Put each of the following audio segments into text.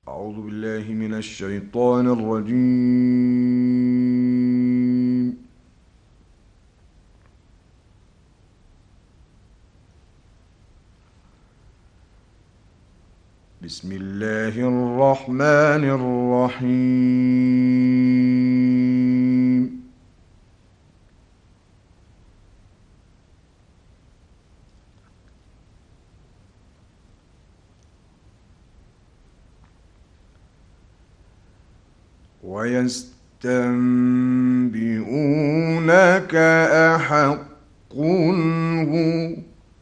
أعوذ بالله من الشيطان الرجيم. بسم الله الرحمن الرحيم. ويستنبئونك أحق هو،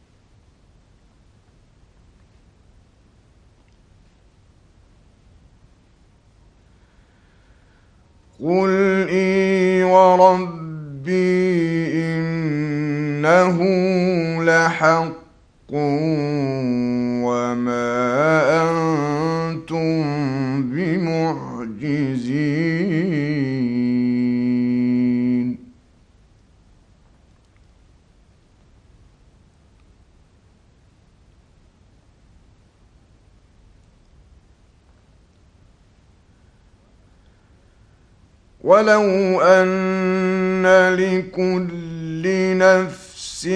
قل إي وربي إنه لحق وما أنتم بمعجزين. ولو أن لكل نفس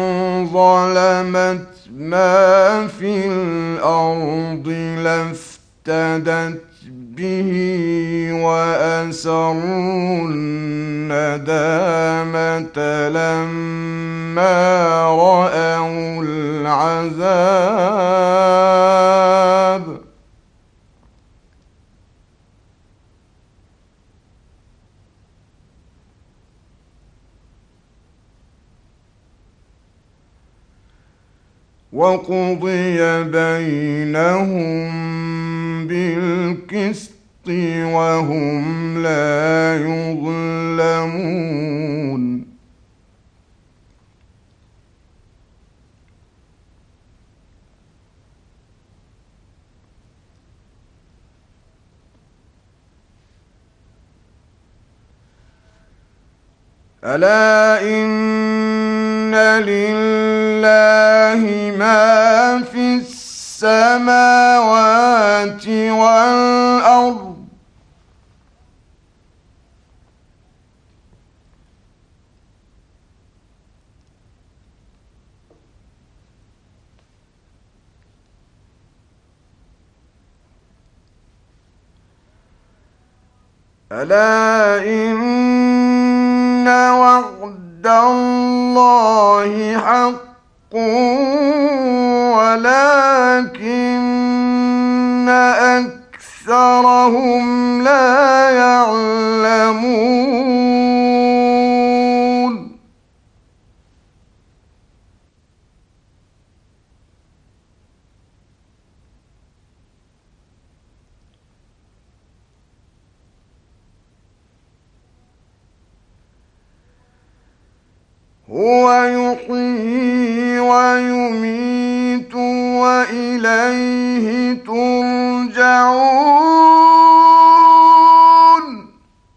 ظلمت ما في الأرض لافتدت به وأسروا الندامة لما رأوا العذاب، وقضي بينهم بالقسط وهم لا يظلمون. ألا إن لله ما في السماوات والأرض ألا إن وعد الله حق ولكن أكثرهم لا يعلمون. هو يحيي ويميت وإليه ترجعون.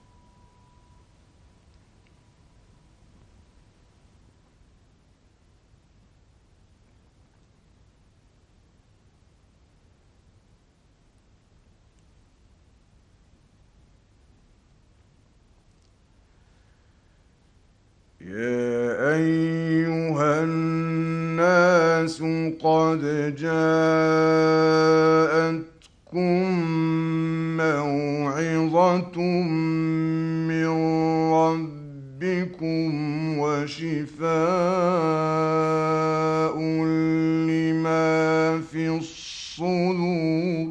يا أيها الناس قد جاءتكم موعظة من ربكم وشفاء لما في الصدور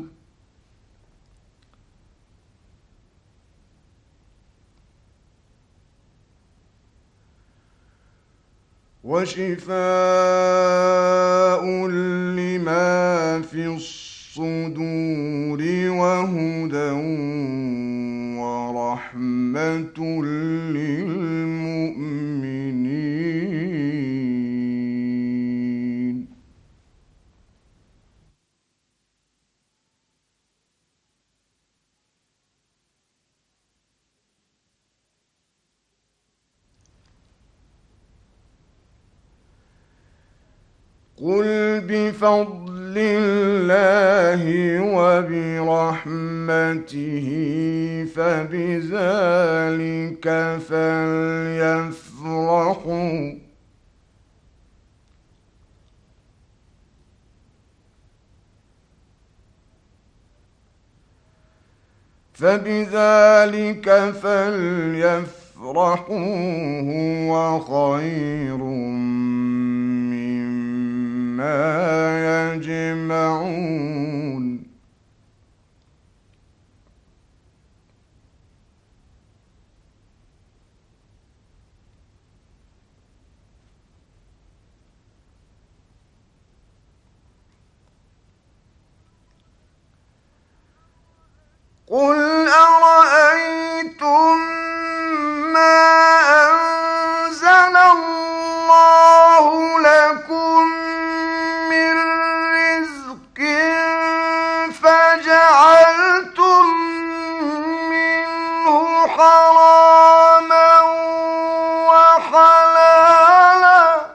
وهدى ورحمة للمؤمنين. قل بفضل الله وبرحمته فبذلك فليفرحوا هو خير مما يجمعون قل أرأيتم ما أنزل الله لكم من رزق فجعلتم منه حراما وحلالا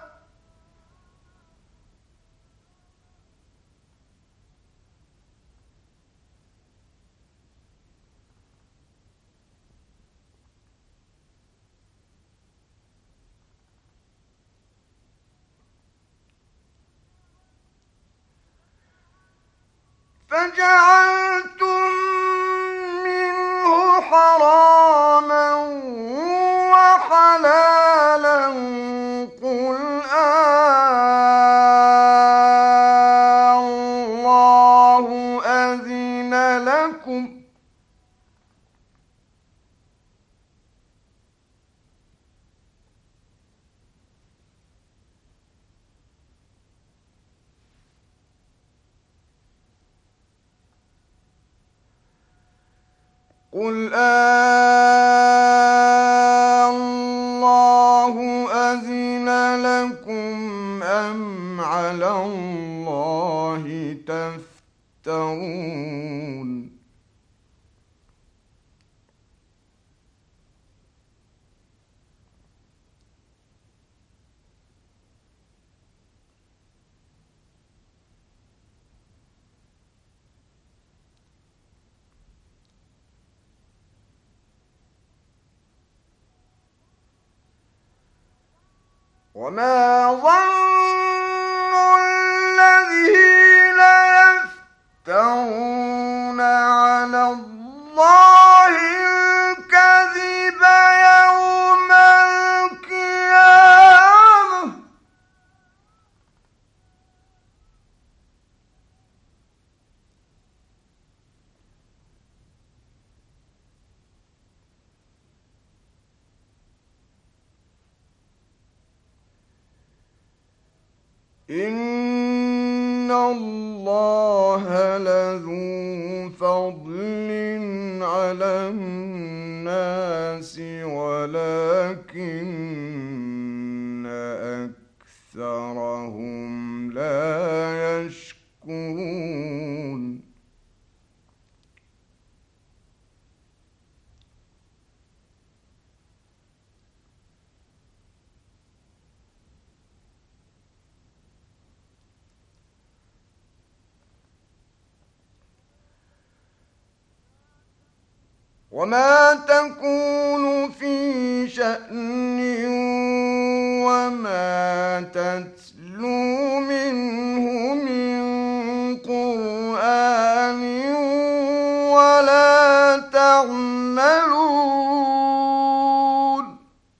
فجعلتم منه حراما وحلالا قل الله أذن لكم قل الله أذن لكم أم على الله تفترون وما ظن الذين يفترون على الله الكذب يوم القيامة إن الله لذو فضل على الناس ولكن أكثرهم لا يشكرون وما تكون في شأن وما تتلو منه من قرآن ولا تعملون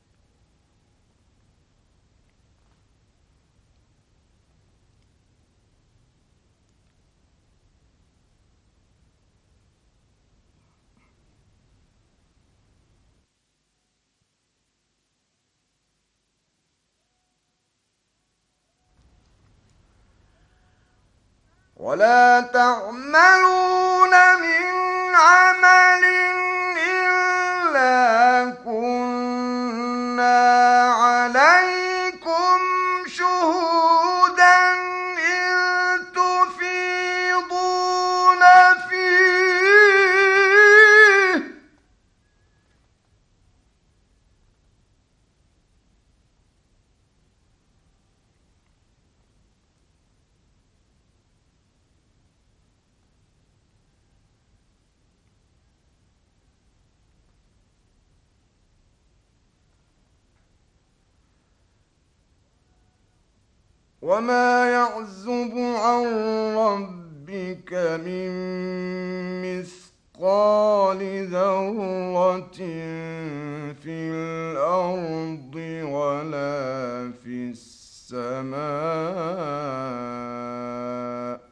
من عمل إلا كنا عليكم شهودا إذ تفيضون فيه وما يعزب عن ربك من مثقال ذرة في الأرض ولا في السماء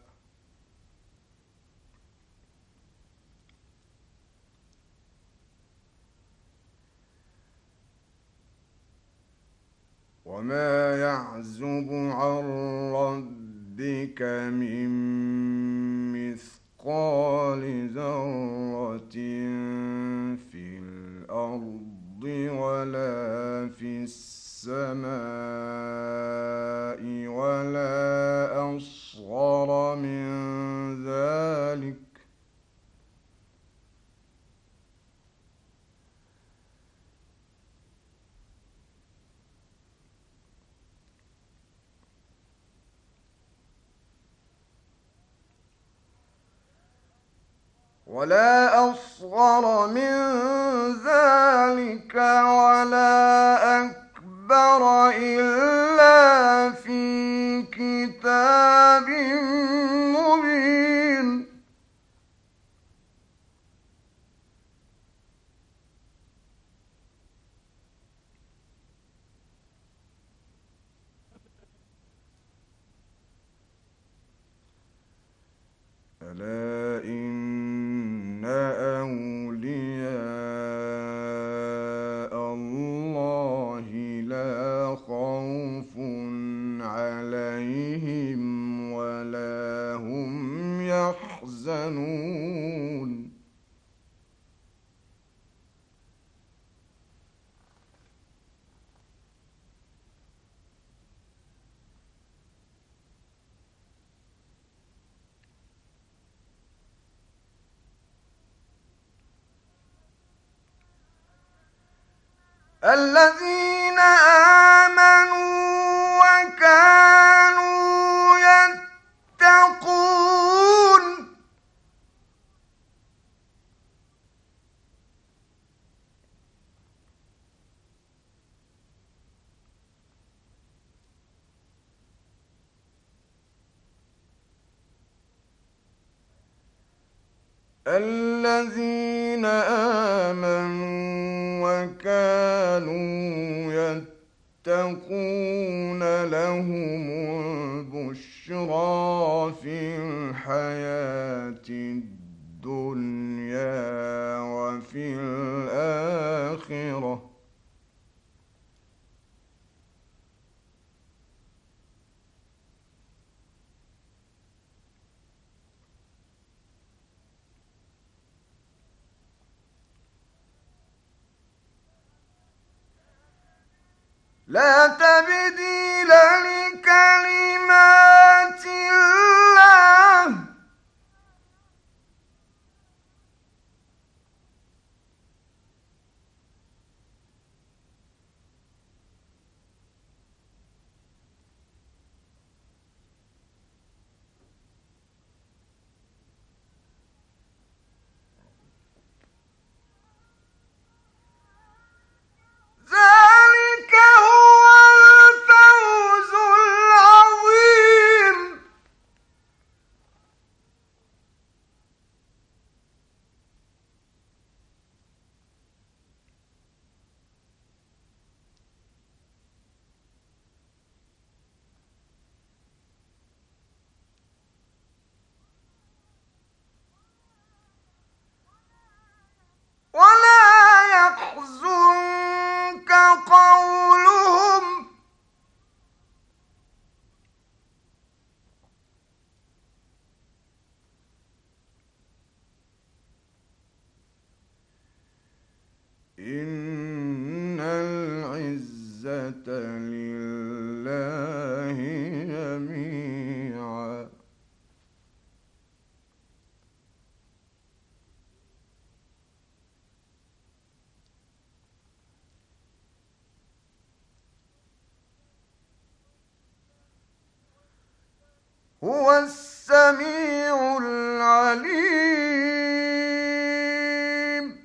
وما يعزب عن ربك من مثقال ذرة في الأرض ولا في السماء ولا أصغر من ذلك ولا أكبر إلا في كتاب مبين ألا إن أولياء الله لا خوف عليهم ولا هم يحزنون الذين آمنوا وكانوا يتقون الذين آمنوا وكانوا يتقون لهم البشرى في الحياة الدنيا وفي الآخرة لا تبديل لكلمات الله ذلك هو الفوز العظيم ولا يحزنك قولهم إن العزة لله جميعا هو السميع العليم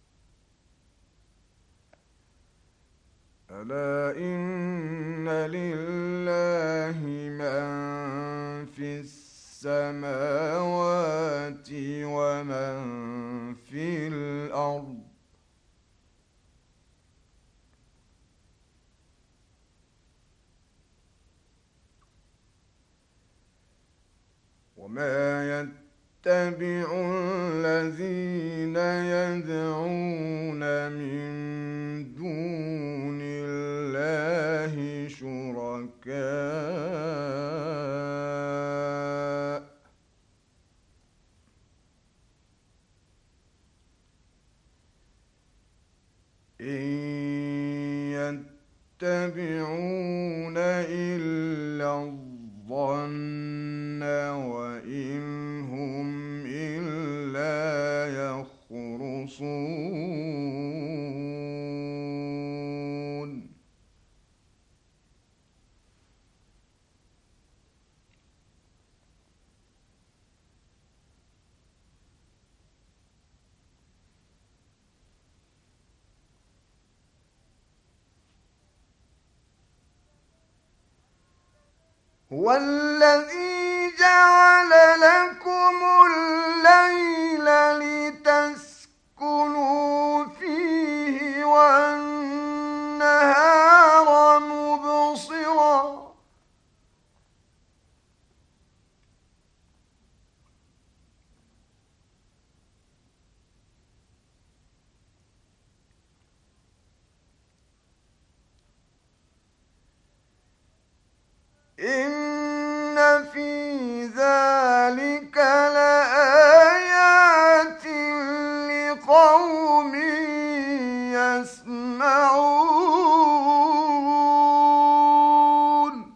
ألا إن لله السماوات ومن في الأرض وما يتبع الذين يدعون من دون الله شركاء إن يتبعون إلا الظن وإن هم إلا يخرصون هو الذي جعل لكم الليل لتسكنوا فيه والنهار مبصرا إن في ذلك لآيات لقوم يسمعون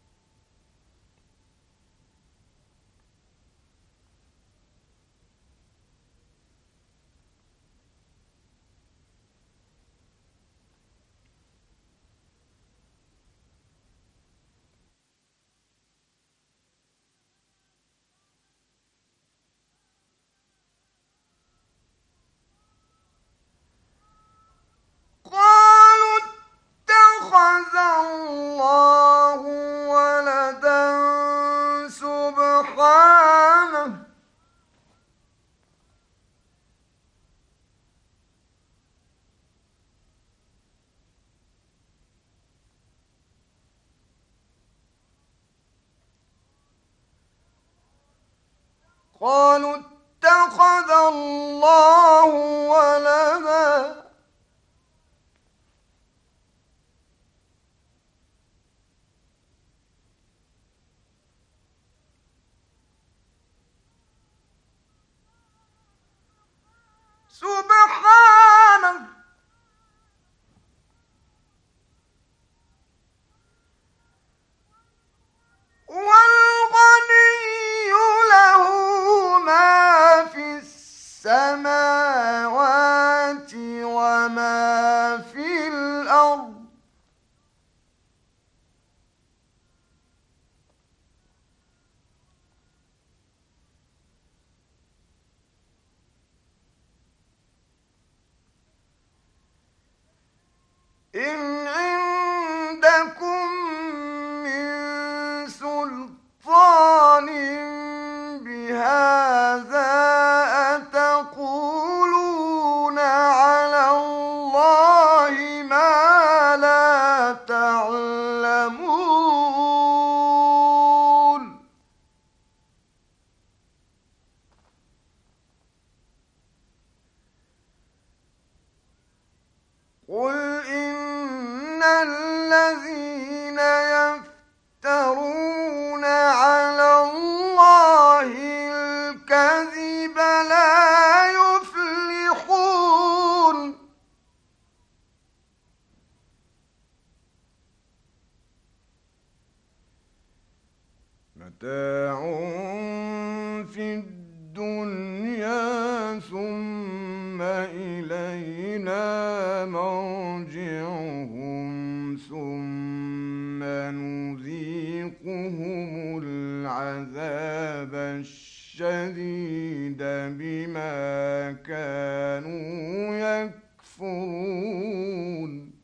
قالوا اتخذ الله ولدا سبحانه قالوا اتخذ الله ولدا سبحانه هو الغني له ما في السماوات وما في الأرض إن عندكم من سلطان بهذا أتقولون على الله ما لا تعلمون قل إن الذين يفترون على الله الكذب لا يفلحون متاع في الدنيا ثم إلينا مرجعهم ثم نذيقهم العذاب الشديد بما كانوا يكفرون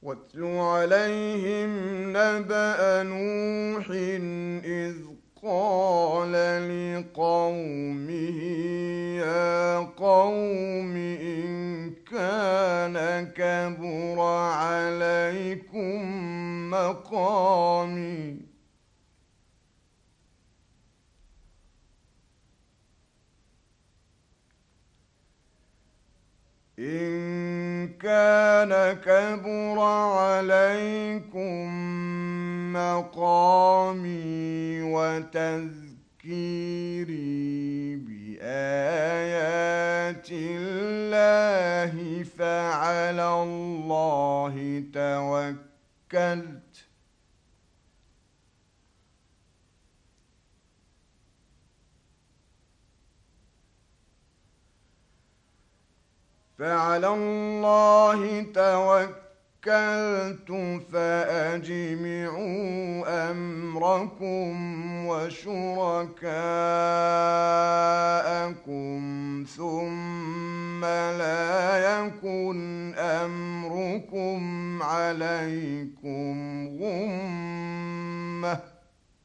واتل عليهم نبأ نوح إذ قال لقومه يا قوم إن كان كبر عليكم مقامي وتذكيري بآيات الله فعلى الله توكلت فأجمعوا أمركم وشركاءكم ثم لا يكن أمركم عليكم غمة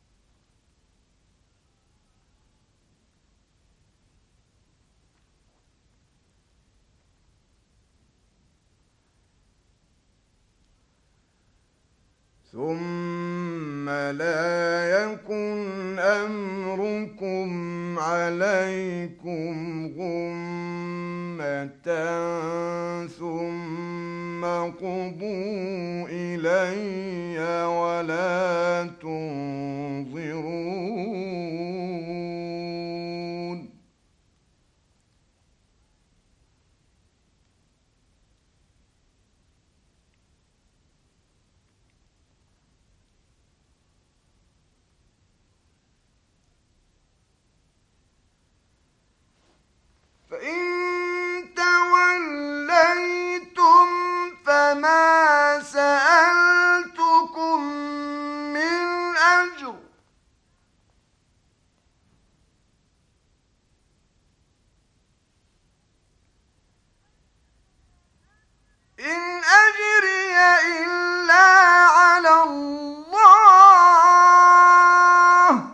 ثم قضوا إلي ولا تنظرون فإن توليتم فما سألتكم من أجر إن أجري إلا على الله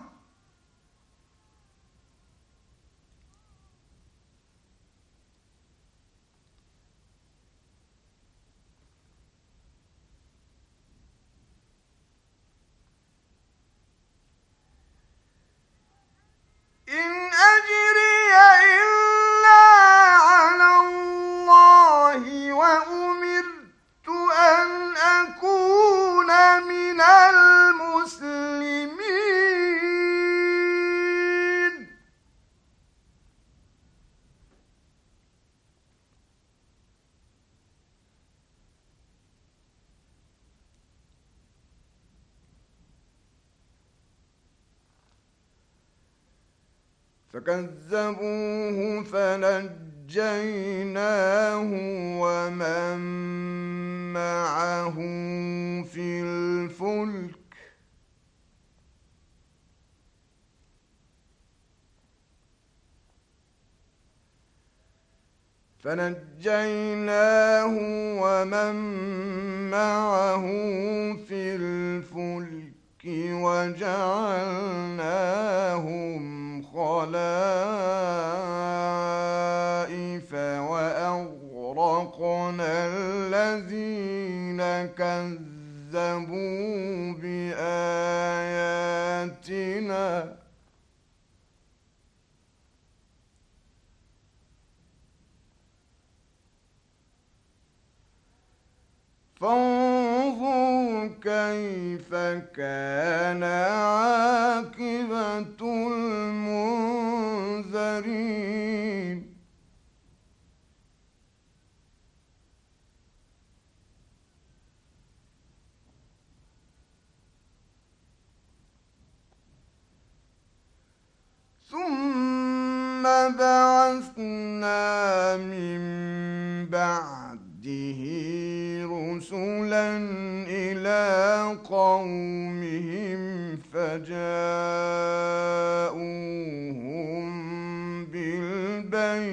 وأمرت أن أكون من المسلمين فكذبوه فنجيناه ومن معه في الفلك وجعلناهم خلائف وأغرقنا الذين كذبوا بآياتنا فانظر كيف كان عاقبة المنذرين ثم بعثنا من بعده رسلا إلى قومهم فجاءوهم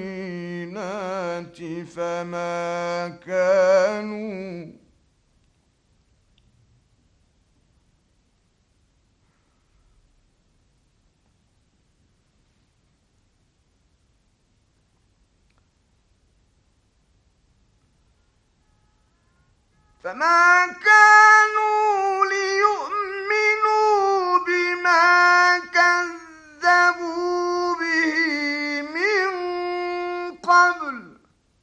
بالبينات فما كانوا ليؤمنوا بما كذبوا به من قبل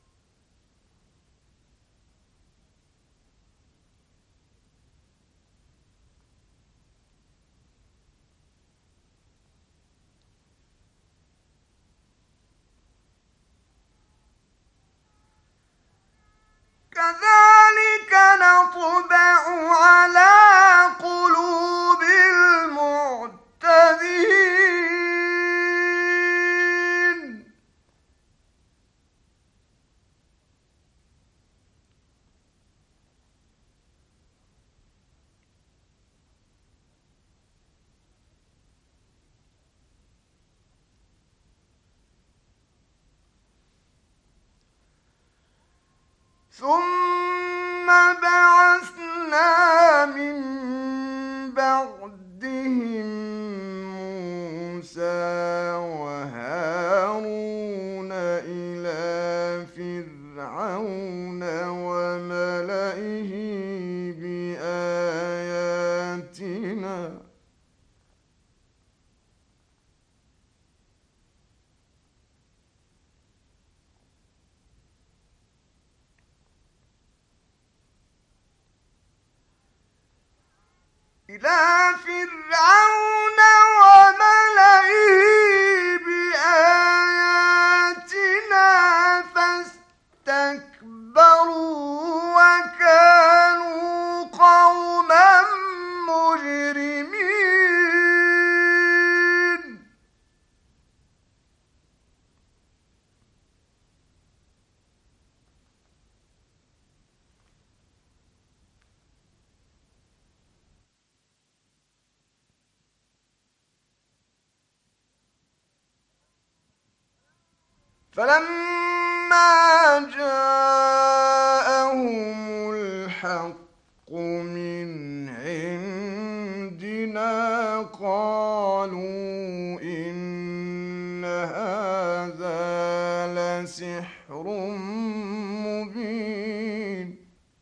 كذلك نطبع على قلوب المعتدين ثم بعثنا من بعدهم موسى وهارون إلى فرعون وملئه بآياتنا فاستكبروا وكانوا قوما مجرمين فلما جاءهم الحق من عندنا قالوا إن هذا لسحر مبين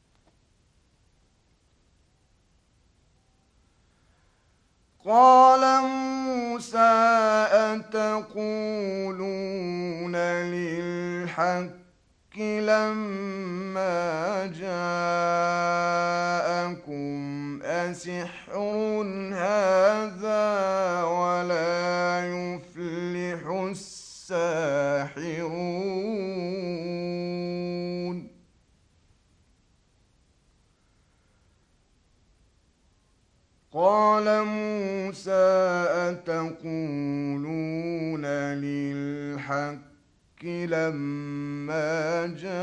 قال موسى أتقولون للحق لما جاءكم أسحر هذا ولا يفلح الساحرون قال موسى أتقولون للحق لما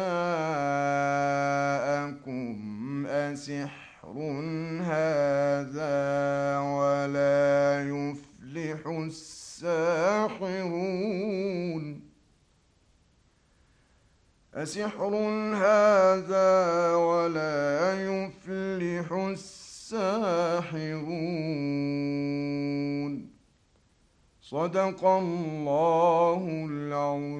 جاءكم أسحر هذا ولا يفلح الساحرون أسحر هذا ولا يفلح الساحرون صدق الله العظيم